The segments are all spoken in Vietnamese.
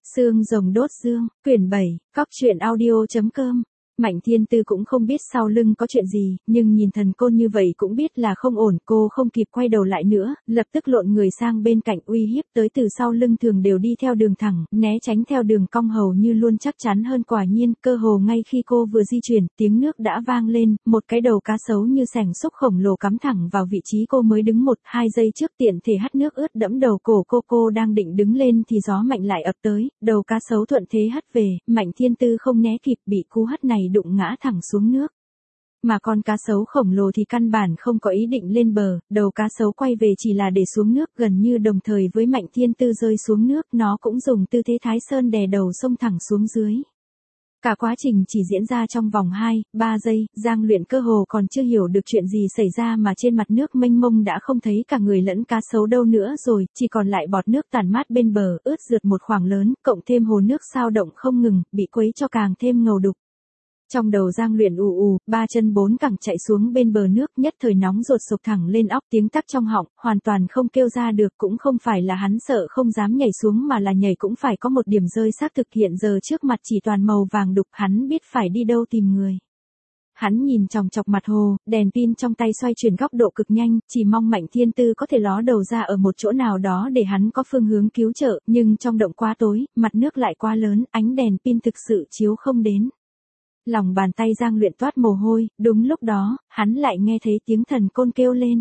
Xương rồng đốt dương, quyển 7, cóc truyện audio.com. Mạnh Thiên Tư cũng không biết sau lưng có chuyện gì, nhưng nhìn Thần Côn như vậy cũng biết là không ổn, cô không kịp quay đầu lại nữa, lập tức lộn người sang bên cạnh uy hiếp tới từ sau lưng thường đều đi theo đường thẳng, né tránh theo đường cong hầu như luôn chắc chắn hơn quả nhiên, cơ hồ ngay khi cô vừa di chuyển, tiếng nước đã vang lên, một cái đầu cá sấu như sẻng xúc khổng lồ cắm thẳng vào vị trí cô mới đứng 1-2 giây trước tiện thể hắt nước ướt đẫm đầu cổ cô đang định đứng lên thì gió mạnh lại ập tới, đầu cá sấu thuận thế hắt về, Mạnh Thiên Tư không né kịp bị cú hắt này đụng ngã thẳng xuống nước. Mà con cá sấu khổng lồ thì căn bản không có ý định lên bờ, đầu cá sấu quay về chỉ là để xuống nước gần như đồng thời với Mạnh Thiên Tư rơi xuống nước, nó cũng dùng tư thế Thái Sơn đè đầu xông thẳng xuống dưới. Cả quá trình chỉ diễn ra trong vòng 2-3 giây, Giang Luyện cơ hồ còn chưa hiểu được chuyện gì xảy ra mà trên mặt nước mênh mông đã không thấy cả người lẫn cá sấu đâu nữa rồi, chỉ còn lại bọt nước tản mát bên bờ, ướt rượt một khoảng lớn, cộng thêm hồ nước sao động không ngừng, bị quấy cho càng thêm ngầu đục. Trong đầu Giang Luyện ba chân bốn cẳng chạy xuống bên bờ nước, nhất thời nóng ruột sục thẳng lên óc, tiếng tắc trong họng, hoàn toàn không kêu ra được, cũng không phải là hắn sợ không dám nhảy xuống mà là nhảy cũng phải có một điểm rơi xác thực, hiện giờ trước mặt chỉ toàn màu vàng đục, hắn biết phải đi đâu tìm người. Hắn nhìn chòng chọc mặt hồ, đèn pin trong tay xoay chuyển góc độ cực nhanh, chỉ mong Mạnh Thiên Tư có thể ló đầu ra ở một chỗ nào đó để hắn có phương hướng cứu trợ, nhưng trong động quá tối, mặt nước lại quá lớn, ánh đèn pin thực sự chiếu không đến. Lòng bàn tay Giang Luyện toát mồ hôi, đúng lúc đó, hắn lại nghe thấy tiếng Thần Côn kêu lên.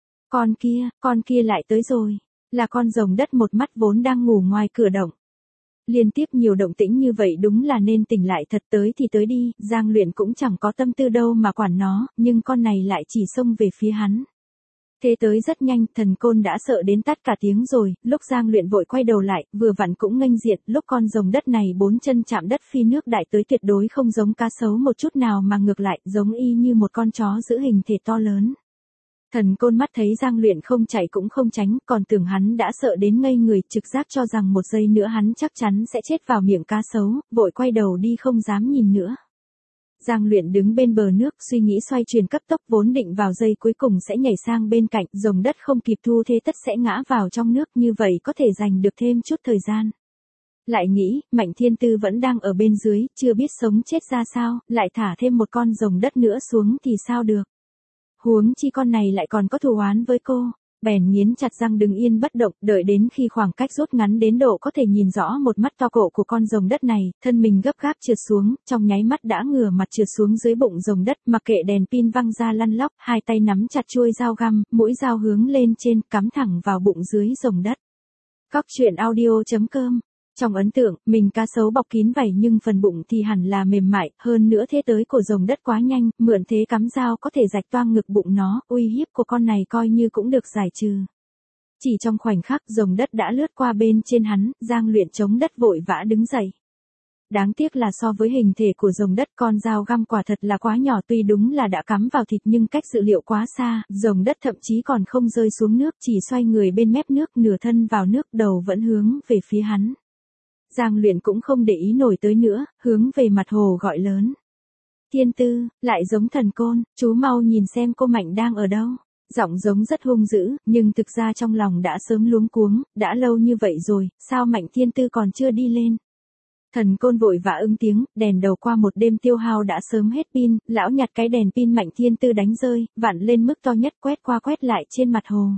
Con kia lại tới rồi, là con rồng đất một mắt vốn đang ngủ ngoài cửa động. Liên tiếp nhiều động tĩnh như vậy đúng là nên tỉnh lại thật, tới thì tới đi, Giang Luyện cũng chẳng có tâm tư đâu mà quản nó, nhưng con này lại chỉ xông về phía hắn. Thế tới rất nhanh, Thần Côn đã sợ đến tắt cả tiếng rồi, lúc Giang Luyện vội quay đầu lại, vừa vặn cũng nghênh diện, lúc con rồng đất này 4 chân chạm đất phi nước đại tới, tuyệt đối không giống cá sấu một chút nào mà ngược lại, giống y như một con chó giữ hình thể to lớn. Thần Côn mắt thấy Giang Luyện không chạy cũng không tránh, còn tưởng hắn đã sợ đến ngây người, trực giác cho rằng một giây nữa hắn chắc chắn sẽ chết vào miệng cá sấu, vội quay đầu đi không dám nhìn nữa. Giang Luyện đứng bên bờ nước, suy nghĩ xoay chuyển cấp tốc, vốn định vào giây cuối cùng sẽ nhảy sang bên cạnh, rồng đất không kịp thu thế tất sẽ ngã vào trong nước, như vậy có thể giành được thêm chút thời gian. Lại nghĩ, Mạnh Thiên Tư vẫn đang ở bên dưới, chưa biết sống chết ra sao, lại thả thêm một con rồng đất nữa xuống thì sao được. Huống chi con này lại còn có thù oán với cô. Bèn nghiến chặt răng đứng yên bất động, đợi đến khi khoảng cách rút ngắn đến độ có thể nhìn rõ một mắt to cổ của con rồng đất này, thân mình gấp gáp trượt xuống, trong nháy mắt đã ngửa mặt trượt xuống dưới bụng rồng đất, mặc kệ đèn pin văng ra lăn lóc, hai tay nắm chặt chuôi dao găm, mũi dao hướng lên trên, cắm thẳng vào bụng dưới rồng đất. Cóc truyện audio.com. Trong ấn tượng, mình cá sấu bọc kín vảy nhưng phần bụng thì hẳn là mềm mại, hơn nữa thế tới của rồng đất quá nhanh, mượn thế cắm dao có thể rạch toang ngực bụng nó, uy hiếp của con này coi như cũng được giải trừ. Chỉ trong khoảnh khắc rồng đất đã lướt qua bên trên hắn, Giang Luyện chống đất vội vã đứng dậy. Đáng tiếc là so với hình thể của rồng đất, con dao găm quả thật là quá nhỏ, tuy đúng là đã cắm vào thịt nhưng cách dự liệu quá xa, rồng đất thậm chí còn không rơi xuống nước, chỉ xoay người bên mép nước, nửa thân vào nước, đầu vẫn hướng về phía hắn. Giang Luyện cũng không để ý nổi tới nữa, hướng về mặt hồ gọi lớn. Thiên Tư, lại giống Thần Côn, chú mau nhìn xem cô Mạnh đang ở đâu. Giọng giống rất hung dữ, nhưng thực ra trong lòng đã sớm luống cuống, đã lâu như vậy rồi, sao Mạnh Thiên Tư còn chưa đi lên. Thần Côn vội vã ứng tiếng, đèn đầu qua một đêm tiêu hao đã sớm hết pin, lão nhặt cái đèn pin Mạnh Thiên Tư đánh rơi, vặn lên mức to nhất quét qua quét lại trên mặt hồ.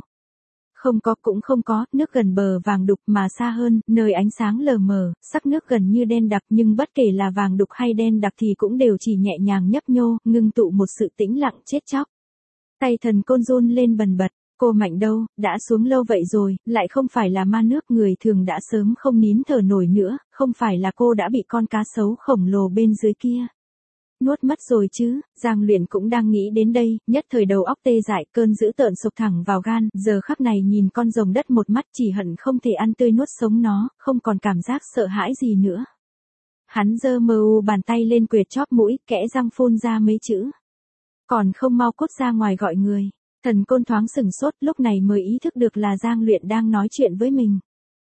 Cũng không có, nước gần bờ vàng đục mà xa hơn, nơi ánh sáng lờ mờ, sắc nước gần như đen đặc, nhưng bất kể là vàng đục hay đen đặc thì cũng đều chỉ nhẹ nhàng nhấp nhô, ngưng tụ một sự tĩnh lặng chết chóc. Tay Thần Côn run lên bần bật, cô Mạnh đâu, đã xuống lâu vậy rồi, lại không phải là ma nước, người thường đã sớm không nín thở nổi nữa, không phải là cô đã bị con cá sấu khổng lồ bên dưới kia nuốt mất rồi chứ. Giang Luyện cũng đang nghĩ đến đây, nhất thời đầu óc tê dại, cơn dữ tợn sộc thẳng vào gan, giờ khắc này nhìn con rồng đất một mắt chỉ hận không thể ăn tươi nuốt sống nó, không còn cảm giác sợ hãi gì nữa. Hắn giơ bàn tay lên quệt chóp mũi, kẽ răng phun ra mấy chữ. Còn không mau cút ra ngoài gọi người. Thần Côn thoáng sửng sốt, lúc này mới ý thức được là Giang Luyện đang nói chuyện với mình.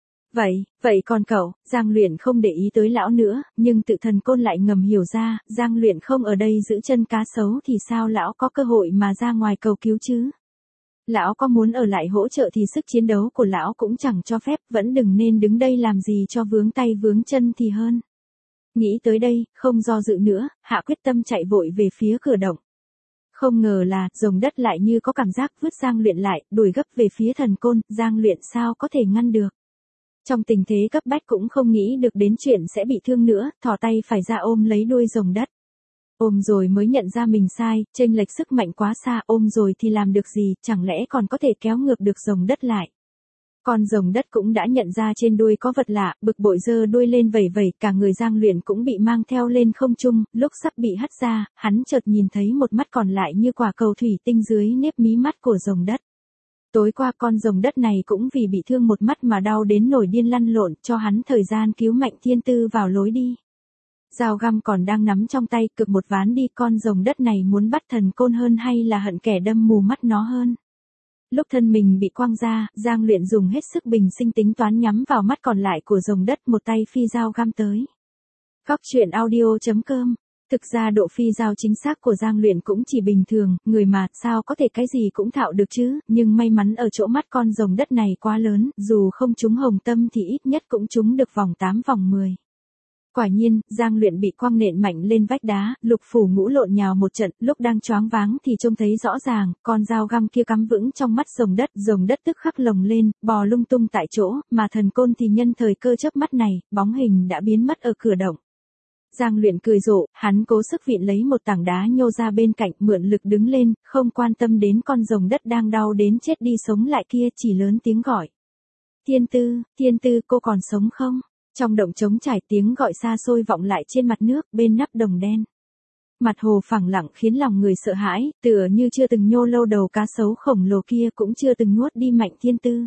Vậy còn cậu, Giang Luyện không để ý tới lão nữa, nhưng tự Thần Côn lại ngầm hiểu ra, Giang Luyện không ở đây giữ chân cá sấu thì sao lão có cơ hội mà ra ngoài cầu cứu chứ. Lão có muốn ở lại hỗ trợ thì sức chiến đấu của lão cũng chẳng cho phép, vẫn đừng nên đứng đây làm gì cho vướng tay vướng chân thì hơn. Nghĩ tới đây, không do dự nữa, hạ quyết tâm chạy vội về phía cửa động. Không ngờ là, rồng đất lại như có cảm giác vứt Giang Luyện lại, đuổi gấp về phía thần côn, Giang Luyện sao có thể ngăn được. Trong tình thế cấp bách cũng không nghĩ được đến chuyện sẽ bị thương nữa, thò tay phải ra ôm lấy đuôi rồng đất. Ôm rồi mới nhận ra mình sai, chênh lệch sức mạnh quá xa, ôm rồi thì làm được gì, chẳng lẽ còn có thể kéo ngược được rồng đất lại. Con rồng đất cũng đã nhận ra trên đuôi có vật lạ, bực bội giơ đuôi lên vẩy vẩy, cả người Giang Luyện cũng bị mang theo lên không trung, lúc sắp bị hất ra, hắn chợt nhìn thấy một mắt còn lại như quả cầu thủy tinh dưới nếp mí mắt của rồng đất. Tối qua con rồng đất này cũng vì bị thương một mắt mà đau đến nổi điên lăn lộn, cho hắn thời gian cứu Mạnh Thiên Tư vào lối đi. Dao găm còn đang nắm trong tay, cực một ván đi, con rồng đất này muốn bắt thần côn hơn hay là hận kẻ đâm mù mắt nó hơn. Lúc thân mình bị quăng ra, Giang Luyện dùng hết sức bình sinh tính toán nhắm vào mắt còn lại của rồng đất, một tay phi dao găm tới. Góc truyện audio.com. Thực ra độ phi dao chính xác của Giang Luyện cũng chỉ bình thường, người mà, sao có thể cái gì cũng thạo được chứ, nhưng may mắn ở chỗ mắt con rồng đất này quá lớn, dù không trúng hồng tâm thì ít nhất cũng trúng được vòng 8 vòng 10. Quả nhiên, Giang Luyện bị quăng nện mạnh lên vách đá, lục phủ ngũ lộn nhào một trận, lúc đang choáng váng thì trông thấy rõ ràng, con dao găm kia cắm vững trong mắt rồng đất tức khắc lồng lên, bò lung tung tại chỗ, mà thần côn thì nhân thời cơ chớp mắt này, bóng hình đã biến mất ở cửa động. Giang Luyện cười rộ, hắn cố sức vịn lấy một tảng đá nhô ra bên cạnh, mượn lực đứng lên, không quan tâm đến con rồng đất đang đau đến chết đi sống lại kia, chỉ lớn tiếng gọi. Thiên Tư, cô còn sống không? Trong động trống trải, tiếng gọi xa xôi vọng lại trên mặt nước, bên nắp đồng đen. Mặt hồ phẳng lặng khiến lòng người sợ hãi, tựa như chưa từng nhô lâu đầu cá sấu khổng lồ kia, cũng chưa từng nuốt đi Mạnh Thiên Tư.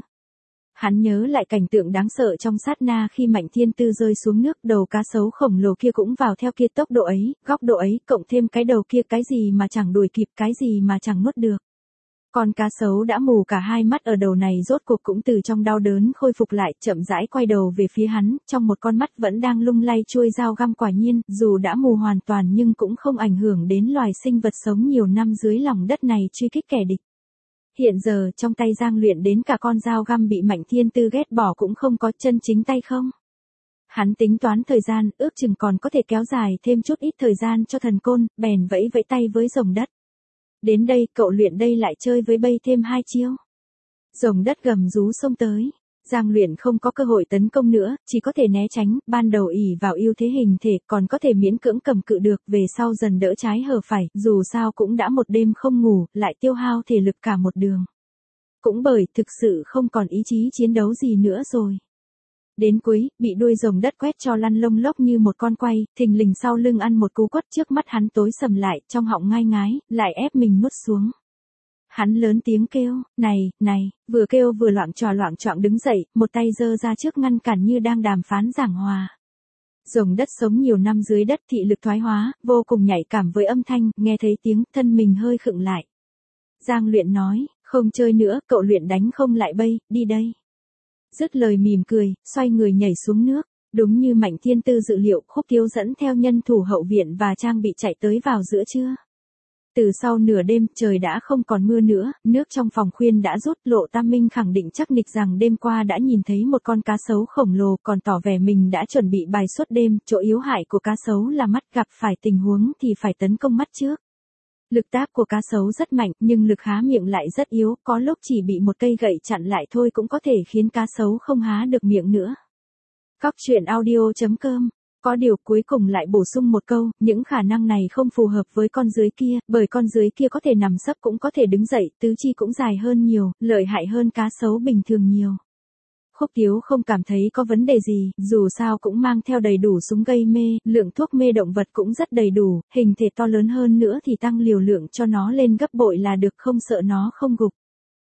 Hắn nhớ lại cảnh tượng đáng sợ trong sát na khi Mạnh Thiên Tư rơi xuống nước, đầu cá sấu khổng lồ kia cũng vào theo kia, tốc độ ấy, góc độ ấy, cộng thêm cái đầu kia, cái gì mà chẳng đuổi kịp, cái gì mà chẳng nuốt được. Con cá sấu đã mù cả hai mắt ở đầu này rốt cuộc cũng từ trong đau đớn khôi phục lại, chậm rãi quay đầu về phía hắn, trong một con mắt vẫn đang lung lay chuôi dao găm. Quả nhiên, dù đã mù hoàn toàn nhưng cũng không ảnh hưởng đến loài sinh vật sống nhiều năm dưới lòng đất này truy kích kẻ địch. Hiện giờ, trong tay Giang Luyện đến cả con dao găm bị Mạnh Thiên Tư ghét bỏ cũng không có, chân chính tay không. Hắn tính toán thời gian, ước chừng còn có thể kéo dài thêm chút ít thời gian cho thần côn, bèn vẫy vẫy tay với rồng đất. Đến đây, cậu Luyện đây lại chơi với bây thêm 2 chiêu. Rồng đất gầm rú xông tới. Giang Luyện không có cơ hội tấn công nữa, chỉ có thể né tránh, ban đầu ỷ vào ưu thế hình thể, còn có thể miễn cưỡng cầm cự được, về sau dần đỡ trái hở phải, dù sao cũng đã một đêm không ngủ, lại tiêu hao thể lực cả một đường. Cũng bởi, thực sự không còn ý chí chiến đấu gì nữa rồi. Đến cuối, bị đuôi rồng đất quét cho lăn lông lốc như một con quay, thình lình sau lưng ăn một cú quất, trước mắt hắn tối sầm lại, trong họng ngai ngái, lại ép mình nuốt xuống. Hắn lớn tiếng kêu, này, vừa kêu vừa loạng choạng đứng dậy, một tay giơ ra trước ngăn cản như đang đàm phán giảng hòa. Rồng đất sống nhiều năm dưới đất, thị lực thoái hóa, vô cùng nhạy cảm với âm thanh, nghe thấy tiếng, thân mình hơi khựng lại. Giang Luyện nói, không chơi nữa, cậu Luyện đánh không lại bây, đi đây. Dứt lời mỉm cười, xoay người nhảy xuống nước. Đúng như Mạnh Thiên Tư dự liệu, Khúc Thiếu dẫn theo nhân thủ hậu viện và trang bị chạy tới vào giữa trưa. Từ sau nửa đêm, trời đã không còn mưa nữa, nước trong phòng khuyên đã rút, Lộ Tam Minh khẳng định chắc nịch rằng đêm qua đã nhìn thấy một con cá sấu khổng lồ, còn tỏ vẻ mình đã chuẩn bị bài suốt đêm, chỗ yếu hại của cá sấu là mắt, gặp phải tình huống thì phải tấn công mắt trước. Lực táp của cá sấu rất mạnh, nhưng lực há miệng lại rất yếu, có lúc chỉ bị một cây gậy chặn lại thôi cũng có thể khiến cá sấu không há được miệng nữa. Góc truyện audio.com. Có điều cuối cùng lại bổ sung một câu, những khả năng này không phù hợp với con dưới kia, bởi con dưới kia có thể nằm sấp cũng có thể đứng dậy, tứ chi cũng dài hơn nhiều, lợi hại hơn cá sấu bình thường nhiều. Khúc Thiếu không cảm thấy có vấn đề gì, dù sao cũng mang theo đầy đủ súng gây mê, lượng thuốc mê động vật cũng rất đầy đủ, hình thể to lớn hơn nữa thì tăng liều lượng cho nó lên gấp bội là được, không sợ nó không gục.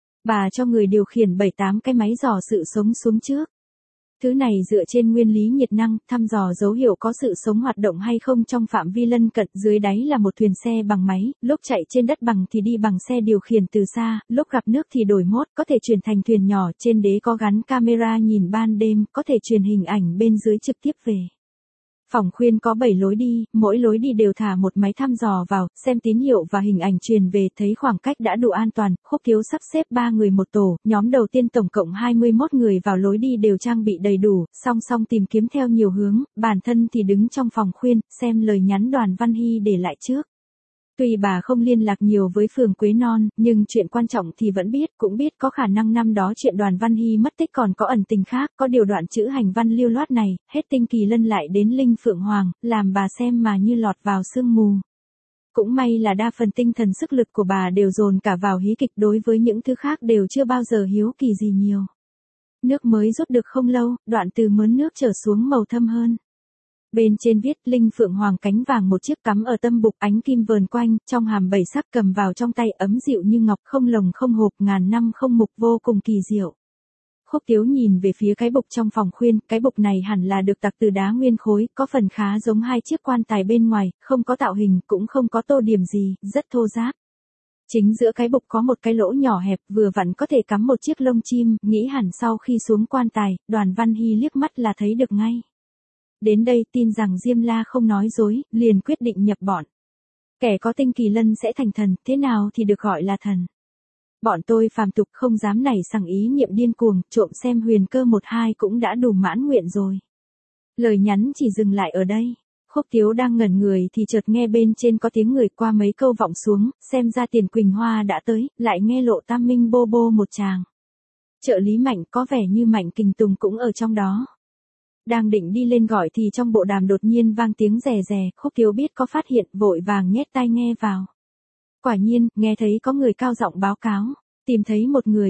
Bà cho người điều khiển 7-8 cái máy dò sự sống xuống trước. Thứ này dựa trên nguyên lý nhiệt năng, thăm dò dấu hiệu có sự sống hoạt động hay không trong phạm vi lân cận. Dưới đáy là một thuyền xe bằng máy, lúc chạy trên đất bằng thì đi bằng xe điều khiển từ xa, lúc gặp nước thì đổi mốt, có thể chuyển thành thuyền nhỏ, trên đế có gắn camera nhìn ban đêm, có thể truyền hình ảnh bên dưới trực tiếp về. Phòng khuyên có 7 lối đi, mỗi lối đi đều thả một máy thăm dò vào, xem tín hiệu và hình ảnh truyền về, thấy khoảng cách đã đủ an toàn. Khúc Thiếu sắp xếp 3 người một tổ, nhóm đầu tiên tổng cộng 21 người vào lối đi đều trang bị đầy đủ, song song tìm kiếm theo nhiều hướng, bản thân thì đứng trong phòng khuyên, xem lời nhắn Đoàn Văn Hy để lại trước. Tuy bà không liên lạc nhiều với phường Quế Non, nhưng chuyện quan trọng thì vẫn biết, cũng biết có khả năng năm đó chuyện Đoàn Văn Hy mất tích còn có ẩn tình khác, có điều đoạn chữ hành văn lưu loát này, hết Tinh Kỳ Lân lại đến Linh Phượng Hoàng, làm bà xem mà như lọt vào sương mù. Cũng may là đa phần tinh thần sức lực của bà đều dồn cả vào hí kịch, đối với những thứ khác đều chưa bao giờ hiếu kỳ gì nhiều. Nước mới rút được không lâu, đoạn từ mớn nước trở xuống màu thâm hơn. Bên trên viết Linh Phượng Hoàng cánh vàng, một chiếc cắm ở tâm bục, ánh kim vờn quanh, trong hàm 7 sắc, cầm vào trong tay ấm dịu như ngọc, không lồng không hộp, ngàn năm không mục, vô cùng kỳ diệu. Khúc Tiếu nhìn về phía cái bục trong phòng khuyên, cái bục này hẳn là được tạc từ đá nguyên khối, có phần khá giống hai chiếc quan tài bên ngoài, không có tạo hình, cũng không có tô điểm gì, rất thô ráp. Chính giữa cái bục có một cái lỗ nhỏ hẹp, vừa vặn có thể cắm một chiếc lông chim, nghĩ hẳn sau khi xuống quan tài, Đoàn Văn Hy liếc mắt là thấy được ngay. Đến đây tin rằng Diêm La không nói dối, liền quyết định nhập bọn. Kẻ có Tinh Kỳ Lân sẽ thành thần, thế nào thì được gọi là thần. Bọn tôi phàm tục không dám nảy sằng ý niệm điên cuồng, trộm xem huyền cơ 1-2 cũng đã đủ mãn nguyện rồi. Lời nhắn chỉ dừng lại ở đây. Khúc Tiếu đang ngẩn người thì chợt nghe bên trên có tiếng người qua mấy câu vọng xuống, xem ra Tiền Quỳnh Hoa đã tới, lại nghe Lộ Tam Minh bô bô một tràng. Trợ lý Mạnh, có vẻ như Mạnh Kình Tùng cũng ở trong đó. Đang định đi lên gọi thì trong bộ đàm đột nhiên vang tiếng rè rè, Khúc Tiếu biết có phát hiện, vội vàng nhét tai nghe vào. Quả nhiên, nghe thấy có người cao giọng báo cáo, tìm thấy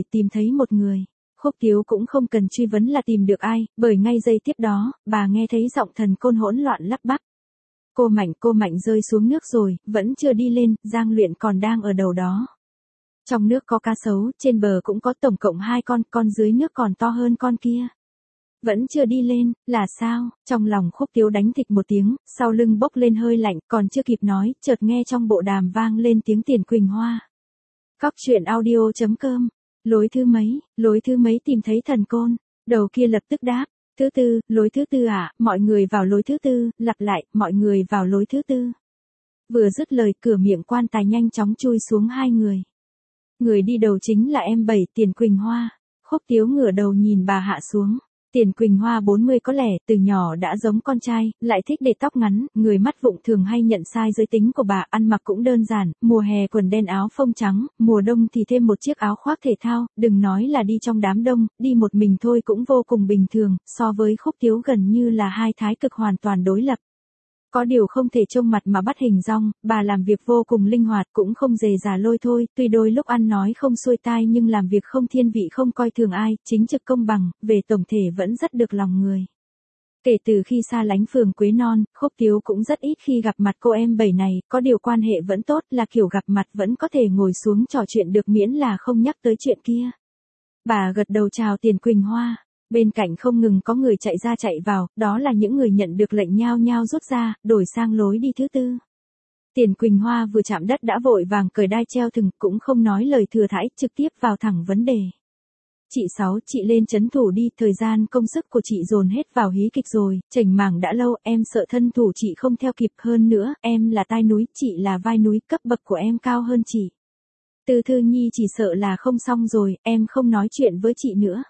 một người. Khúc Tiếu cũng không cần truy vấn là tìm được ai, bởi ngay giây tiếp đó, bà nghe thấy giọng Thần Côn hỗn loạn lắp bắp. Cô Mạnh rơi xuống nước rồi, vẫn chưa đi lên, Giang Luyện còn đang ở đầu đó. Trong nước có cá sấu, trên bờ cũng có tổng cộng 2 con dưới nước còn to hơn con kia. Vẫn chưa đi lên, là sao? Trong lòng Khúc Tiếu đánh thịch một tiếng, sau lưng bốc lên hơi lạnh, còn chưa kịp nói, chợt nghe trong bộ đàm vang lên tiếng Tiền Quỳnh Hoa. Cóc truyện audio.com. Lối thứ mấy tìm thấy thần côn? Đầu kia lập tức đáp. Thứ tư, lối thứ tư à, mọi người vào lối thứ tư, lặp lại, mọi người vào lối thứ tư. Vừa dứt lời, cửa miệng quan tài nhanh chóng chui xuống 2 người. Người đi đầu chính là em Bảy, Tiền Quỳnh Hoa. Khúc Tiếu ngửa đầu nhìn bà hạ xuống. Tiền Quỳnh Hoa 40 có lẽ, từ nhỏ đã giống con trai, lại thích để tóc ngắn, người mắt vụng thường hay nhận sai giới tính của bà, ăn mặc cũng đơn giản, mùa hè quần đen áo phông trắng, mùa đông thì thêm một chiếc áo khoác thể thao, đừng nói là đi trong đám đông, đi một mình thôi cũng vô cùng bình thường, so với Khúc Tiếu gần như là hai thái cực hoàn toàn đối lập. Có điều không thể trông mặt mà bắt hình dong, bà làm việc vô cùng linh hoạt, cũng không dề dà lôi thôi, tuy đôi lúc ăn nói không xuôi tai nhưng làm việc không thiên vị, không coi thường ai, chính trực công bằng, về tổng thể vẫn rất được lòng người. Kể từ khi xa lánh phường Quế Non, Khúc Tiếu cũng rất ít khi gặp mặt cô em Bảy này, có điều quan hệ vẫn tốt, là kiểu gặp mặt vẫn có thể ngồi xuống trò chuyện được miễn là không nhắc tới chuyện kia. Bà gật đầu chào Tiền Quỳnh Hoa. Bên cạnh không ngừng có người chạy ra chạy vào, đó là những người nhận được lệnh nhao nhao rút ra, đổi sang lối đi thứ tư. Tiền Quỳnh Hoa vừa chạm đất đã vội vàng cởi đai treo thừng, cũng không nói lời thừa thãi, trực tiếp vào thẳng vấn đề. Chị Sáu, chị lên trấn thủ đi, thời gian công sức của chị dồn hết vào hí kịch rồi, chảnh mảng đã lâu, em sợ thân thủ chị không theo kịp, hơn nữa, em là tai núi, chị là vai núi, cấp bậc của em cao hơn chị. Từ Thư Nhi chỉ sợ là không xong rồi, em không nói chuyện với chị nữa.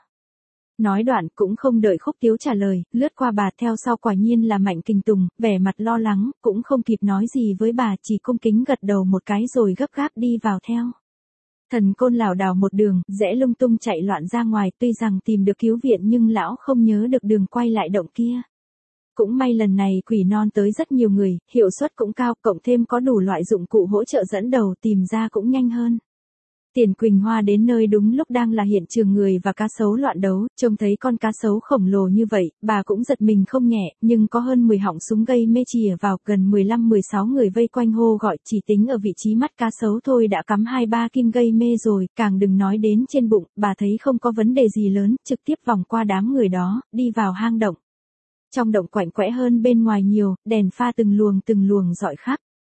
Nói đoạn cũng không đợi Khúc Tiếu trả lời, lướt qua bà, theo sau quả nhiên là Mạnh Kình Tùng, vẻ mặt lo lắng, cũng không kịp nói gì với bà, chỉ cung kính gật đầu một cái rồi gấp gáp đi vào theo. Thần Côn lảo đảo một đường, rẽ lung tung chạy loạn ra ngoài, tuy rằng tìm được cứu viện nhưng lão không nhớ được đường quay lại động kia. Cũng may lần này Quỷ Non tới rất nhiều người, hiệu suất cũng cao, cộng thêm có đủ loại dụng cụ hỗ trợ dẫn đầu, tìm ra cũng nhanh hơn. Tiền Quỳnh Hoa đến nơi đúng lúc đang là hiện trường người và cá sấu loạn đấu, trông thấy con cá sấu khổng lồ như vậy, bà cũng giật mình không nhẹ, nhưng có hơn 10 họng súng gây mê chìa vào, gần 15-16 người vây quanh hô gọi, chỉ tính ở vị trí mắt cá sấu thôi đã cắm 2-3 kim gây mê rồi, càng đừng nói đến trên bụng, bà thấy không có vấn đề gì lớn, trực tiếp vòng qua đám người đó, đi vào hang động. Trong động quạnh quẽ hơn bên ngoài nhiều, đèn pha từng luồng rọi khắp.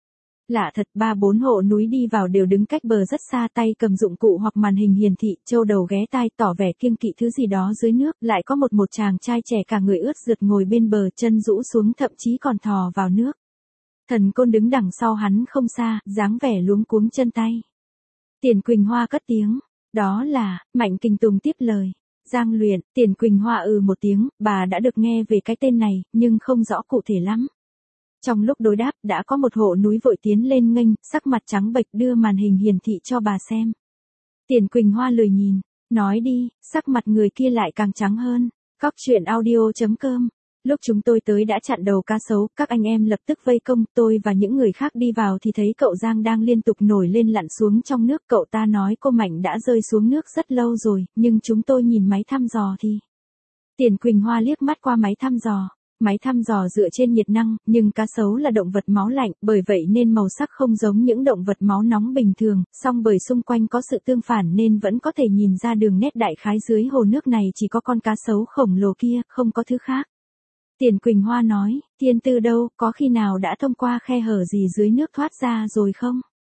Lạ thật, 3-4 hộ núi đi vào đều đứng cách bờ rất xa, tay cầm dụng cụ hoặc màn hình hiển thị, châu đầu ghé tai tỏ vẻ kiêng kỵ thứ gì đó dưới nước, lại có một chàng trai trẻ cả người ướt rượt ngồi bên bờ, chân rũ xuống thậm chí còn thò vào nước. Thần Côn đứng đằng sau hắn không xa, dáng vẻ luống cuống chân tay. Tiền Quỳnh Hoa cất tiếng, đó là, Mạnh Kình Tùng tiếp lời. Giang Luyện. Tiền Quỳnh Hoa một tiếng, bà đã được nghe về cái tên này, nhưng không rõ cụ thể lắm. Trong lúc đối đáp, đã có một hộ núi vội tiến lên nghênh, sắc mặt trắng bệch đưa màn hình hiển thị cho bà xem. Tiền Quỳnh Hoa lười nhìn, nói đi, sắc mặt người kia lại càng trắng hơn. Cóc truyện audio.com. Lúc chúng tôi tới đã chặn đầu cá sấu, các anh em lập tức vây công, tôi và những người khác đi vào thì thấy cậu Giang đang liên tục nổi lên lặn xuống trong nước. Cậu ta nói cô Mạnh đã rơi xuống nước rất lâu rồi, nhưng chúng tôi nhìn máy thăm dò thì... Tiền Quỳnh Hoa liếc mắt qua máy thăm dò. Máy thăm dò dựa trên nhiệt năng, nhưng cá sấu là động vật máu lạnh, bởi vậy nên màu sắc không giống những động vật máu nóng bình thường, song bởi xung quanh có sự tương phản nên vẫn có thể nhìn ra đường nét đại khái dưới hồ nước này chỉ có con cá sấu khổng lồ kia, không có thứ khác. Tiền Quỳnh Hoa nói, Thiên Tư đâu, có khi nào đã thông qua khe hở gì dưới nước thoát ra rồi không?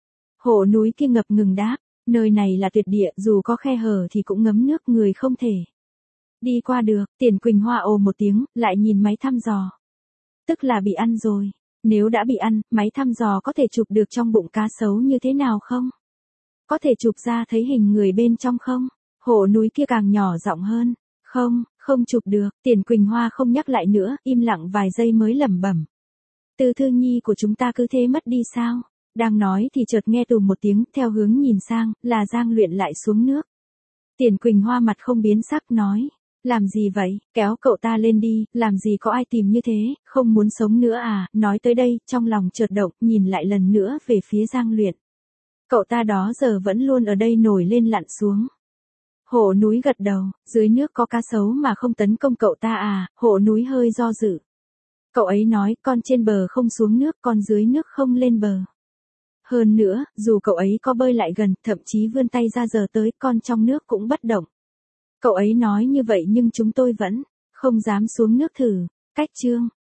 Hộ núi kia ngập ngừng đáp, nơi này là tuyệt địa, dù có khe hở thì cũng ngấm nước, người không thể đi qua được. Tiền Quỳnh Hoa ồ một tiếng, lại nhìn máy thăm dò. Tức là bị ăn rồi. Nếu đã bị ăn, máy thăm dò có thể chụp được trong bụng cá sấu như thế nào không? Có thể chụp ra thấy hình người bên trong không? Hộ núi kia càng nhỏ giọng hơn. Không chụp được. Tiền Quỳnh Hoa không nhắc lại nữa, im lặng vài giây mới lẩm bẩm. Từ Thư Nhi của chúng ta cứ thế mất đi sao? Đang nói thì chợt nghe tù một tiếng, theo hướng nhìn sang, là Giang Luyện lại xuống nước. Tiền Quỳnh Hoa mặt không biến sắc nói. Làm gì vậy, kéo cậu ta lên đi, làm gì có ai tìm như thế, không muốn sống nữa à? Nói tới đây, trong lòng chợt động, nhìn lại lần nữa về phía Giang Luyện. Cậu ta đó giờ vẫn luôn ở đây nổi lên lặn xuống. Hộ núi gật đầu, dưới nước có cá sấu mà không tấn công cậu ta à? Hộ núi hơi do dự. Cậu ấy nói, con trên bờ không xuống nước, con dưới nước không lên bờ. Hơn nữa, dù cậu ấy có bơi lại gần, thậm chí vươn tay ra giờ tới, con trong nước cũng bất động. Cậu ấy nói như vậy nhưng chúng tôi vẫn không dám xuống nước thử. Cách chương.